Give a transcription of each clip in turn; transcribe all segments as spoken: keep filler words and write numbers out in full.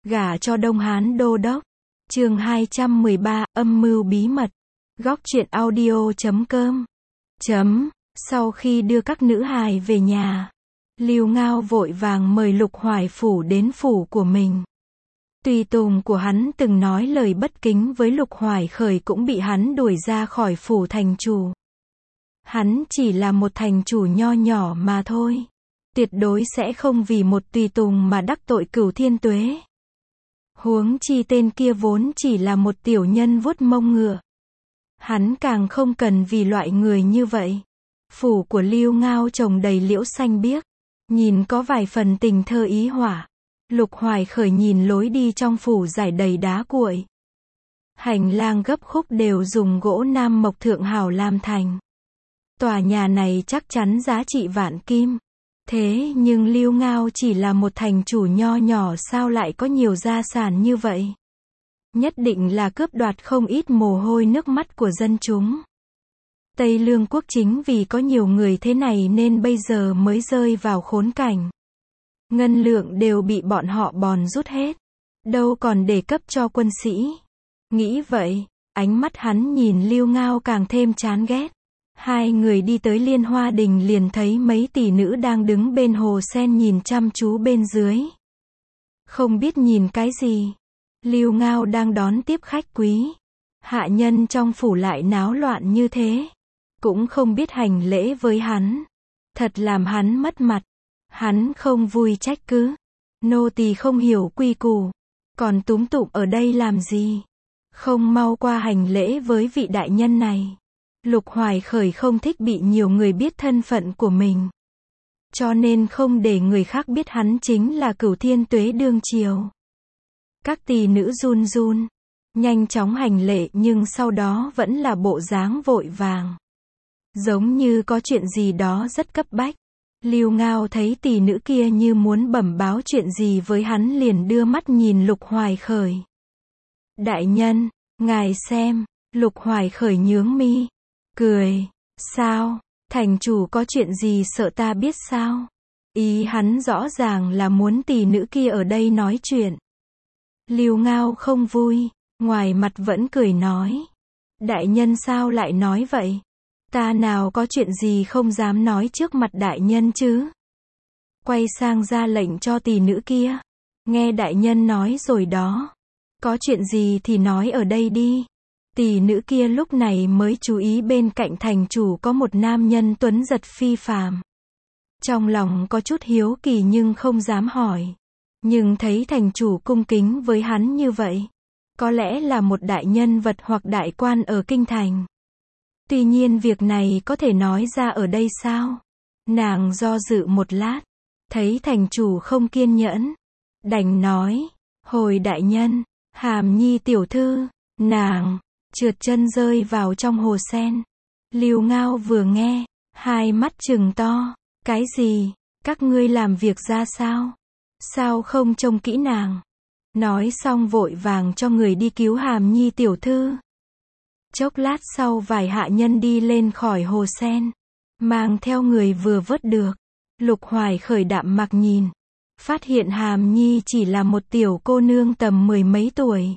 Gả cho Đông Hán đô đốc. Chương hai trăm mười ba, âm mưu bí mật. Góc truyện audio chấm com. Chấm. Sau khi đưa các nữ hài về nhà, Lưu Ngao vội vàng mời Lục Hoài Phủ đến phủ của mình. Tùy tùng của hắn từng nói lời bất kính với Lục Hoài Khởi cũng bị hắn đuổi ra khỏi phủ thành chủ. Hắn chỉ là một thành chủ nho nhỏ mà thôi. Tuyệt đối sẽ không vì một tùy tùng mà đắc tội Cửu Thiên Tuế. Huống chi tên kia vốn chỉ là một tiểu nhân vuốt mông ngựa. Hắn càng không cần vì loại người như vậy. Phủ của Lưu Ngao trồng đầy liễu xanh biếc, nhìn có vài phần tình thơ ý họa. Lục Hoài Khởi nhìn lối đi trong phủ rải đầy đá cuội. Hành lang gấp khúc đều dùng gỗ nam mộc thượng hảo làm thành. Tòa nhà này chắc chắn giá trị vạn kim. Thế nhưng Lưu Ngao chỉ là một thành chủ nho nhỏ sao lại có nhiều gia sản như vậy? Nhất định là cướp đoạt không ít mồ hôi nước mắt của dân chúng. Tây Lương quốc chính vì có nhiều người thế này nên bây giờ mới rơi vào khốn cảnh. Ngân lượng đều bị bọn họ bòn rút hết. Đâu còn để cấp cho quân sĩ. Nghĩ vậy, ánh mắt hắn nhìn Lưu Ngao càng thêm chán ghét. Hai người đi tới Liên Hoa Đình liền thấy mấy tỷ nữ đang đứng bên hồ sen nhìn chăm chú bên dưới. Không biết nhìn cái gì. Lưu Ngao đang đón tiếp khách quý. Hạ nhân trong phủ lại náo loạn như thế. Cũng không biết hành lễ với hắn. Thật làm hắn mất mặt. Hắn không vui trách cứ. Nô tỳ không hiểu quy củ. Còn túm tụm ở đây làm gì? Không mau qua hành lễ với vị đại nhân này. Lục Hoài Khởi không thích bị nhiều người biết thân phận của mình. Cho nên không để người khác biết hắn chính là Cửu Thiên Tuế đương triều. Các tỷ nữ run run. Nhanh chóng hành lễ nhưng sau đó vẫn là bộ dáng vội vàng. Giống như có chuyện gì đó rất cấp bách. Lưu Ngao thấy tỷ nữ kia như muốn bẩm báo chuyện gì với hắn liền đưa mắt nhìn Lục Hoài Khởi. Đại nhân, ngài xem. Lục Hoài Khởi nhướng mi. Cười. Sao? Thành chủ có chuyện gì sợ ta biết sao? Ý hắn rõ ràng là muốn tỷ nữ kia ở đây nói chuyện. Lưu Ngao không vui. Ngoài mặt vẫn cười nói. Đại nhân sao lại nói vậy? Ta nào có chuyện gì không dám nói trước mặt đại nhân chứ? Quay sang ra lệnh cho tỷ nữ kia. Nghe đại nhân nói rồi đó. Có chuyện gì thì nói ở đây đi. Tỷ nữ kia lúc này mới chú ý bên cạnh thành chủ có một nam nhân tuấn giật phi phàm. Trong lòng có chút hiếu kỳ nhưng không dám hỏi. Nhưng thấy thành chủ cung kính với hắn như vậy. Có lẽ là một đại nhân vật hoặc đại quan ở kinh thành. Tuy nhiên việc này có thể nói ra ở đây sao? Nàng do dự một lát. Thấy thành chủ không kiên nhẫn. Đành nói. Hồi đại nhân, Hàm Nhi tiểu thư, nàng trượt chân rơi vào trong hồ sen. Lưu Ngao vừa nghe, hai mắt trừng to. Cái gì? Các ngươi làm việc ra sao? Sao không trông kỹ nàng? Nói xong vội vàng cho người đi cứu Hàm Nhi tiểu thư. Chốc lát sau vài hạ nhân đi lên khỏi hồ sen. Mang theo người vừa vớt được. Lục Hoài Khởi đạm mặc nhìn. Phát hiện Hàm Nhi chỉ là một tiểu cô nương tầm mười mấy tuổi.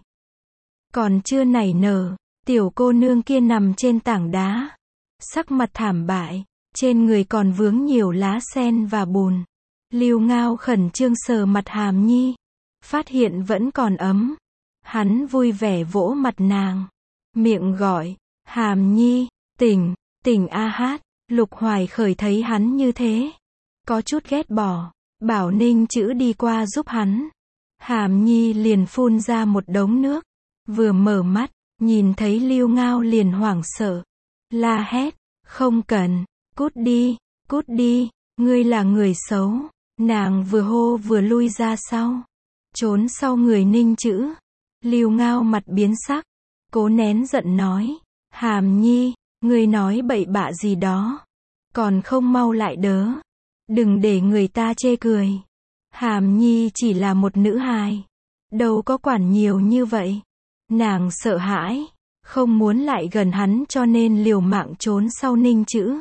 Còn chưa nảy nở. Tiểu cô nương kia nằm trên tảng đá. Sắc mặt thảm bại. Trên người còn vướng nhiều lá sen và bùn. Lưu Ngao khẩn trương sờ mặt Hàm Nhi. Phát hiện vẫn còn ấm. Hắn vui vẻ vỗ mặt nàng. Miệng gọi. Hàm Nhi, tỉnh, tỉnh a hát. Lục Hoài Khởi thấy hắn như thế. Có chút ghét bỏ. Bảo Ninh chữ đi qua giúp hắn. Hàm Nhi liền phun ra một đống nước. Vừa mở mắt. Nhìn thấy Lưu Ngao liền hoảng sợ. La hét. Không cần. Cút đi. Cút đi. Ngươi là người xấu. Nàng vừa hô vừa lui ra sau. Trốn sau người Ninh chữ. Lưu Ngao mặt biến sắc. Cố nén giận nói. Hàm Nhi. Ngươi nói bậy bạ gì đó. Còn không mau lại đớ. Đừng để người ta chê cười. Hàm Nhi chỉ là một nữ hài. Đâu có quản nhiều như vậy. Nàng sợ hãi. Không muốn lại gần hắn cho nên liều mạng trốn sau Ninh chữ.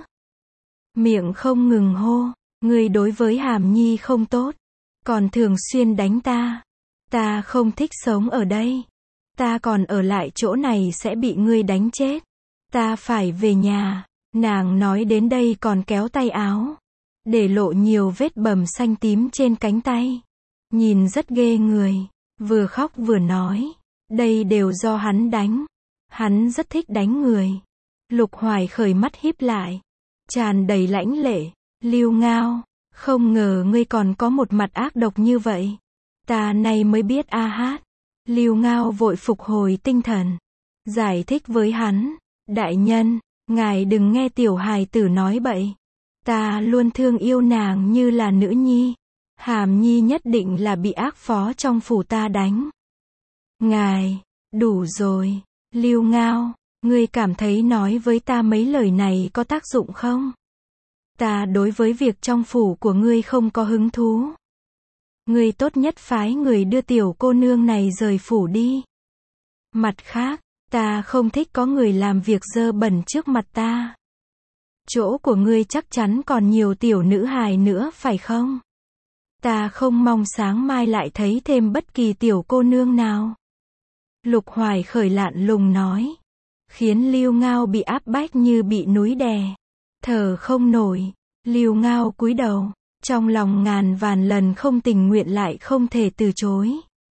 Miệng không ngừng hô. Ngươi đối với Hàm Nhi không tốt. Còn thường xuyên đánh ta. Ta không thích sống ở đây. Ta còn ở lại chỗ này sẽ bị ngươi đánh chết. Ta phải về nhà. Nàng nói đến đây còn kéo tay áo, để lộ nhiều vết bầm xanh tím trên cánh tay. Nhìn rất ghê người. Vừa khóc vừa nói. Đây đều do hắn đánh. Hắn rất thích đánh người. Lục Hoài Khởi mắt híp lại, tràn đầy lãnh lệ. Lưu Ngao, không ngờ ngươi còn có một mặt ác độc như vậy. Ta nay mới biết a hát. Lưu Ngao vội phục hồi tinh thần, giải thích với hắn. Đại nhân, ngài đừng nghe tiểu hài tử nói bậy. Ta luôn thương yêu nàng như là nữ nhi. Hàm Nhi nhất định là bị ác phó trong phủ ta đánh. Ngài, đủ rồi. Lưu Ngao, ngươi cảm thấy nói với ta mấy lời này có tác dụng không? Ta đối với việc trong phủ của ngươi không có hứng thú. Ngươi tốt nhất phái người đưa tiểu cô nương này rời phủ đi. Mặt khác, ta không thích có người làm việc dơ bẩn trước mặt ta. Chỗ của ngươi chắc chắn còn nhiều tiểu nữ hài nữa phải không? Ta không mong sáng mai lại thấy thêm bất kỳ tiểu cô nương nào. Lục Hoài Khởi lạn lùng nói, khiến Lưu Ngao bị áp bách như bị núi đè, thở không nổi. Lưu Ngao cúi đầu, trong lòng ngàn vàn lần không tình nguyện lại không thể từ chối.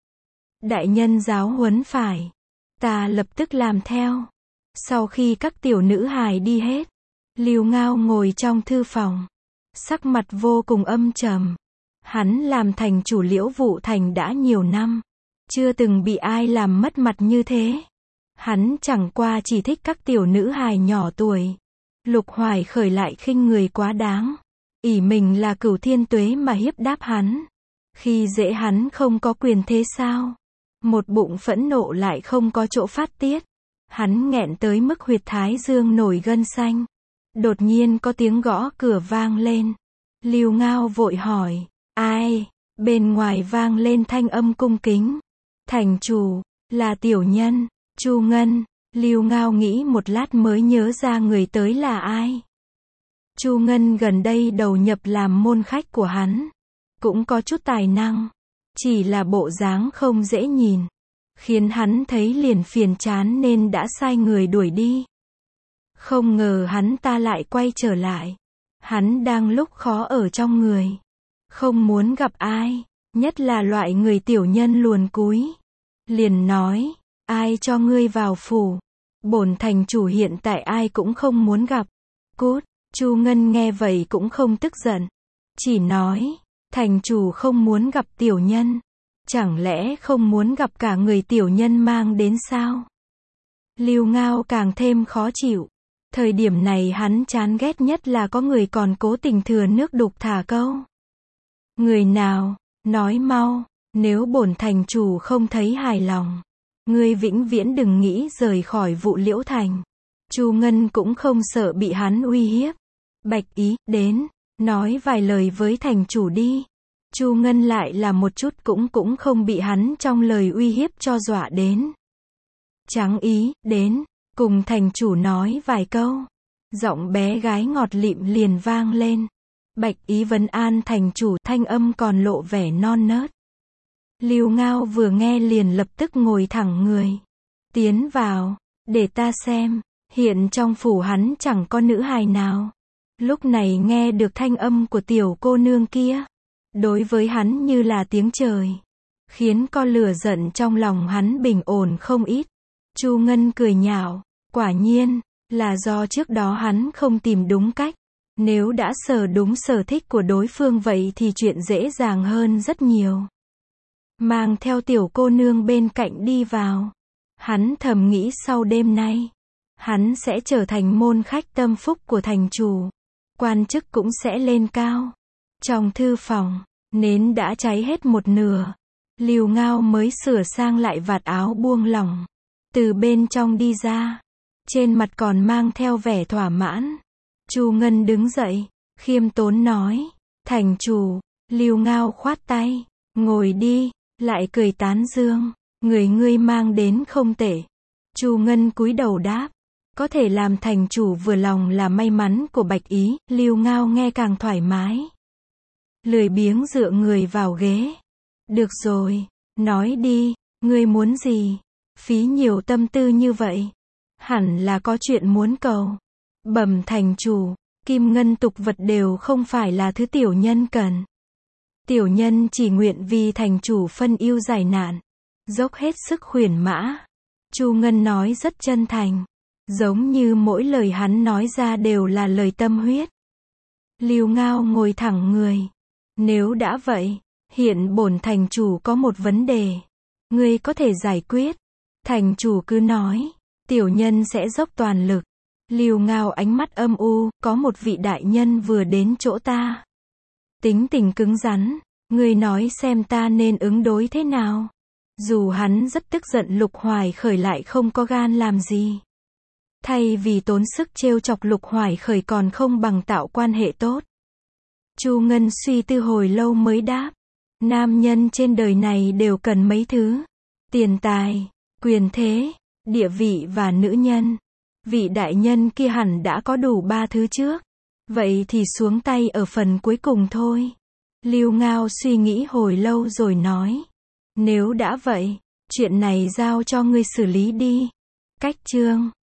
Đại nhân giáo huấn phải, ta lập tức làm theo. Sau khi các tiểu nữ hài đi hết, Lưu Ngao ngồi trong thư phòng, sắc mặt vô cùng âm trầm. Hắn làm thành chủ Liễu Vụ Thành đã nhiều năm, chưa từng bị ai làm mất mặt như thế. Hắn chẳng qua chỉ thích các tiểu nữ hài nhỏ tuổi. Lục Hoài Khởi lại khinh người quá đáng, ỷ mình là Cửu Thiên Tuế mà hiếp đáp hắn. Khi dễ hắn không có quyền thế sao? Một bụng phẫn nộ lại không có chỗ phát tiết. Hắn nghẹn tới mức huyệt thái dương nổi gân xanh. Đột nhiên có tiếng gõ cửa vang lên. Lưu Ngao vội hỏi, ai? Bên ngoài vang lên thanh âm cung kính. Thành chủ, là tiểu nhân, Chu Ngân. Lưu Ngao nghĩ một lát mới nhớ ra người tới là ai. Chu Ngân gần đây đầu nhập làm môn khách của hắn, cũng có chút tài năng, chỉ là bộ dáng không dễ nhìn, khiến hắn thấy liền phiền chán nên đã sai người đuổi đi. Không ngờ hắn ta lại quay trở lại. Hắn đang lúc khó ở trong người, không muốn gặp ai, nhất là loại người tiểu nhân luồn cúi. Liền nói, ai cho ngươi vào phủ? Bổn thành chủ hiện tại ai cũng không muốn gặp. Cút. Chu Ngân nghe vậy cũng không tức giận, chỉ nói, thành chủ không muốn gặp tiểu nhân, chẳng lẽ không muốn gặp cả người tiểu nhân mang đến sao? Lưu Ngao càng thêm khó chịu. Thời điểm này hắn chán ghét nhất là có người còn cố tình thừa nước đục thả câu. Người nào? Nói mau, nếu bổn thành chủ không thấy hài lòng, ngươi vĩnh viễn đừng nghĩ rời khỏi Vụ Liễu Thành. Chu Ngân cũng không sợ bị hắn uy hiếp. Bạch Ý, đến, nói vài lời với thành chủ đi. Chu Ngân lại là một chút cũng cũng không bị hắn trong lời uy hiếp cho dọa đến. Trắng Ý, đến, cùng thành chủ nói vài câu. Giọng bé gái ngọt lịm liền vang lên. Bạch Ý vấn an thành chủ, thanh âm còn lộ vẻ non nớt. Lưu Ngao vừa nghe liền lập tức ngồi thẳng người. Tiến vào, để ta xem, hiện trong phủ hắn chẳng có nữ hài nào. Lúc này nghe được thanh âm của tiểu cô nương kia, đối với hắn như là tiếng trời, khiến con lửa giận trong lòng hắn bình ổn không ít. Chu Ngân cười nhạo, quả nhiên, là do trước đó hắn không tìm đúng cách. Nếu đã sờ đúng sở thích của đối phương vậy thì chuyện dễ dàng hơn rất nhiều. Mang theo tiểu cô nương bên cạnh đi vào. Hắn thầm nghĩ sau đêm nay, hắn sẽ trở thành môn khách tâm phúc của thành chủ. Quan chức cũng sẽ lên cao. Trong thư phòng, nến đã cháy hết một nửa. Lưu Ngao mới sửa sang lại vạt áo buông lỏng, từ bên trong đi ra. Trên mặt còn mang theo vẻ thỏa mãn. Chu Ngân đứng dậy, khiêm tốn nói, thành chủ. Lưu Ngao khoát tay, ngồi đi, lại cười tán dương, người ngươi mang đến không tệ. Chu Ngân cúi đầu đáp, có thể làm thành chủ vừa lòng là may mắn của Bạch Ý. Lưu Ngao nghe càng thoải mái, lười biếng dựa người vào ghế. Được rồi, Nói đi, ngươi muốn gì? Phí nhiều tâm tư như vậy. Hẳn là có chuyện muốn cầu. Bẩm thành chủ, kim ngân tục vật đều không phải là thứ tiểu nhân cần. Tiểu nhân chỉ nguyện vì thành chủ phân ưu giải nạn, dốc hết sức khuyển mã. Chu Ngân nói rất chân thành, giống như mỗi lời hắn nói ra đều là lời tâm huyết. Lưu Ngao ngồi thẳng người. Nếu đã vậy, hiện bổn thành chủ có một vấn đề, ngươi có thể giải quyết. Thành chủ cứ nói, tiểu nhân sẽ dốc toàn lực. Lưu Ngao ánh mắt âm u, có một vị đại nhân vừa đến chỗ ta. Tính tình cứng rắn, ngươi nói xem ta nên ứng đối thế nào. Dù hắn rất tức giận, Lục Hoài Khởi lại không có gan làm gì. Thay vì tốn sức trêu chọc Lục Hoài Khởi còn không bằng tạo quan hệ tốt. Chu Ngân suy tư hồi lâu mới đáp. Nam nhân trên đời này đều cần mấy thứ. Tiền tài, quyền thế, địa vị và nữ nhân. Vị đại nhân kia hẳn đã có đủ ba thứ trước. Vậy thì xuống tay ở phần cuối cùng thôi. Lưu Ngao suy nghĩ hồi lâu rồi nói. Nếu đã vậy, chuyện này giao cho ngươi xử lý đi. Cách chương